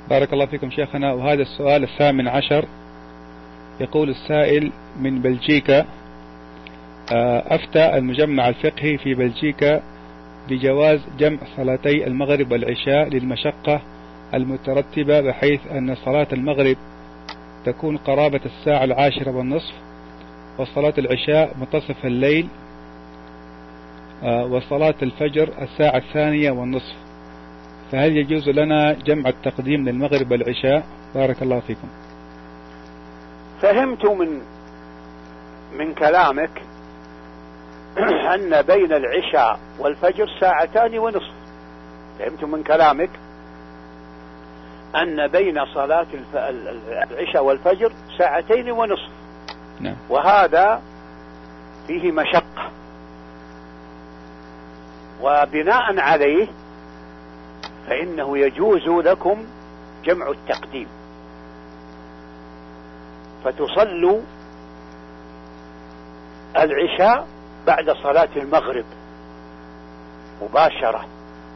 بارك الله فيكم شيخنا. وهذا السؤال 18. يقول السائل من بلجيكا: أفتى المجمع الفقهي في بلجيكا بجواز جمع صلاتي المغرب والعشاء للمشقة المترتبة، بحيث أن صلاة المغرب تكون قرابة 10:10:30، وصلاة العشاء منتصف الليل، وصلاة الفجر 2:30. فهل يجوز لنا جمع التقديم للمغرب والعشاء؟ بارك الله فيكم. فهمت من كلامك أن بين العشاء والفجر 2:30. فهمت من كلامك أن بين صلاة العشاء والفجر 2:30. نعم. وهذا فيه مشقة، وبناء عليه فإنه يجوز لكم جمع التقديم، فتصلوا العشاء بعد صلاة المغرب مباشرة،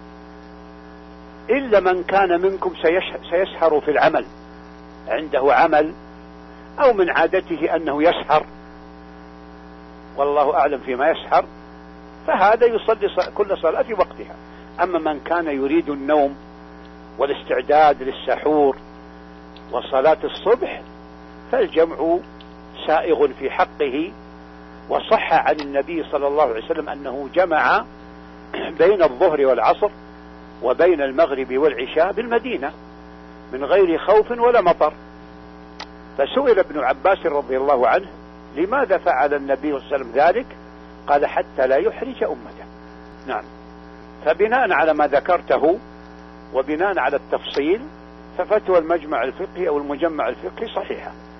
إلا من كان منكم سيسهر في العمل، عنده عمل أو من عادته أنه يسهر، والله أعلم فيما يسهر، فهذا يصلي كل صلاة في وقتها. أما من كان يريد النوم والاستعداد للسحور وصلاة الصبح فالجمع سائغ في حقه. وصح عن النبي صلى الله عليه وسلم أنه جمع بين الظهر والعصر وبين المغرب والعشاء بالمدينة من غير خوف ولا مطر. فسئل ابن عباس رضي الله عنه: لماذا فعل النبي صلى الله عليه وسلم ذلك؟ قال: حتى لا يحرج أمته. نعم. فبناء على ما ذكرته وبناء على التفصيل ففتوى المجمع الفقهي أو المجمع الفقهي صحيحة.